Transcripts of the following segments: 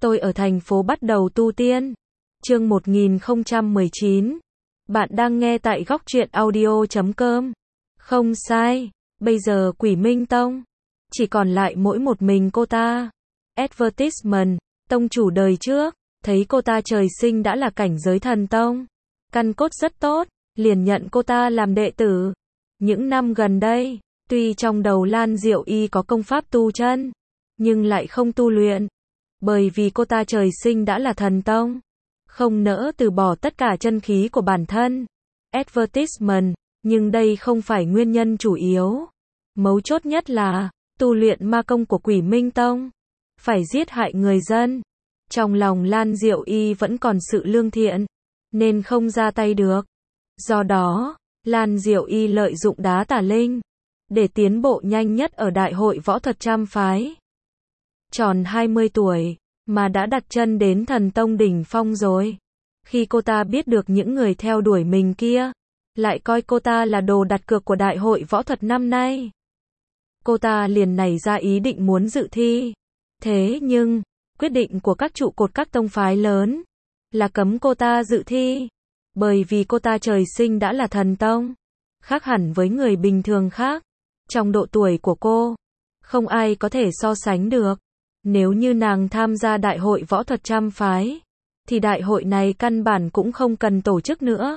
Tôi ở thành phố bắt đầu tu tiên. Chương 1019. Bạn đang nghe tại góc truyện audio.com. Không sai, bây giờ Quỷ Minh Tông chỉ còn lại mỗi một mình cô ta. Advertisement, tông chủ đời trước, thấy cô ta trời sinh đã là cảnh giới thần tông, căn cốt rất tốt, liền nhận cô ta làm đệ tử. Những năm gần đây, tuy trong đầu Lan Diệu Y có công pháp tu chân, nhưng lại không tu luyện, bởi vì cô ta trời sinh đã là thần tông, không nỡ từ bỏ tất cả chân khí của bản thân. Advertisement, nhưng đây không phải nguyên nhân chủ yếu. Mấu chốt nhất là, tu luyện ma công của Quỷ Minh Tông, phải giết hại người dân. Trong lòng Lan Diệu Y vẫn còn sự lương thiện, nên không ra tay được. Do đó, Lan Diệu Y lợi dụng đá tà linh, để tiến bộ nhanh nhất ở Đại hội Võ thuật Trăm Phái. Tròn 20 tuổi, mà đã đặt chân đến thần tông đỉnh phong rồi. Khi cô ta biết được những người theo đuổi mình kia, lại coi cô ta là đồ đặt cược của Đại hội Võ thuật năm nay, cô ta liền nảy ra ý định muốn dự thi. Thế nhưng, quyết định của các trụ cột các tông phái lớn là cấm cô ta dự thi, bởi vì cô ta trời sinh đã là thần tông, khác hẳn với người bình thường khác. Trong độ tuổi của cô, không ai có thể so sánh được. Nếu như nàng tham gia Đại hội Võ thuật Trăm Phái, thì đại hội này căn bản cũng không cần tổ chức nữa,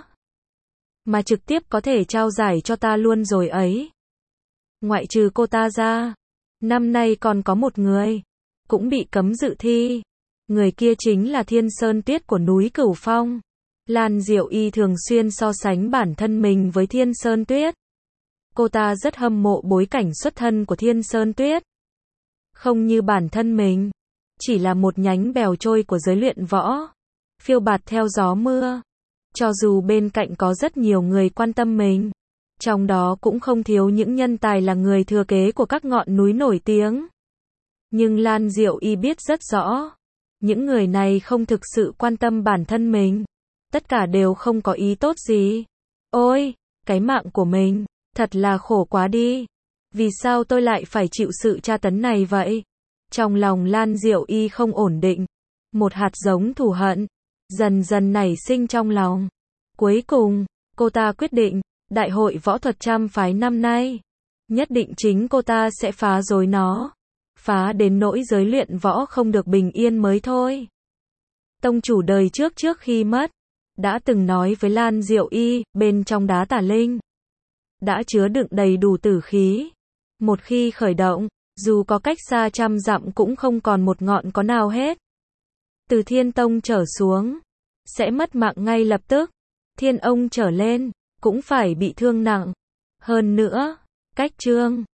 mà trực tiếp có thể trao giải cho ta luôn rồi ấy. Ngoại trừ cô ta ra, năm nay còn có một người cũng bị cấm dự thi. Người kia chính là Thiên Sơn Tuyết của núi Cửu Phong. Lan Diệu Y thường xuyên so sánh bản thân mình với Thiên Sơn Tuyết. Cô ta rất hâm mộ bối cảnh xuất thân của Thiên Sơn Tuyết. Không như bản thân mình, chỉ là một nhánh bèo trôi của giới luyện võ, phiêu bạt theo gió mưa. Cho dù bên cạnh có rất nhiều người quan tâm mình, trong đó cũng không thiếu những nhân tài là người thừa kế của các ngọn núi nổi tiếng. Nhưng Lan Diệu Y biết rất rõ, những người này không thực sự quan tâm bản thân mình. Tất cả đều không có ý tốt gì. Ôi, cái mạng của mình, thật là khổ quá đi. Vì sao tôi lại phải chịu sự tra tấn này vậy? Trong lòng Lan Diệu Y không ổn định. Một hạt giống thù hận dần dần nảy sinh trong lòng. Cuối cùng, cô ta quyết định, Đại hội Võ thuật Trăm Phái năm nay, nhất định chính cô ta sẽ phá rối nó. Phá đến nỗi giới luyện võ không được bình yên mới thôi. Tông chủ đời trước khi mất, đã từng nói với Lan Diệu Y, bên trong đá tà linh đã chứa đựng đầy đủ tử khí. Một khi khởi động, dù có cách xa trăm dặm cũng không còn một ngọn có nào hết. Từ Thiên Tông trở xuống, sẽ mất mạng ngay lập tức. Thiên Ông trở lên, cũng phải bị thương nặng. Hơn nữa, cách chương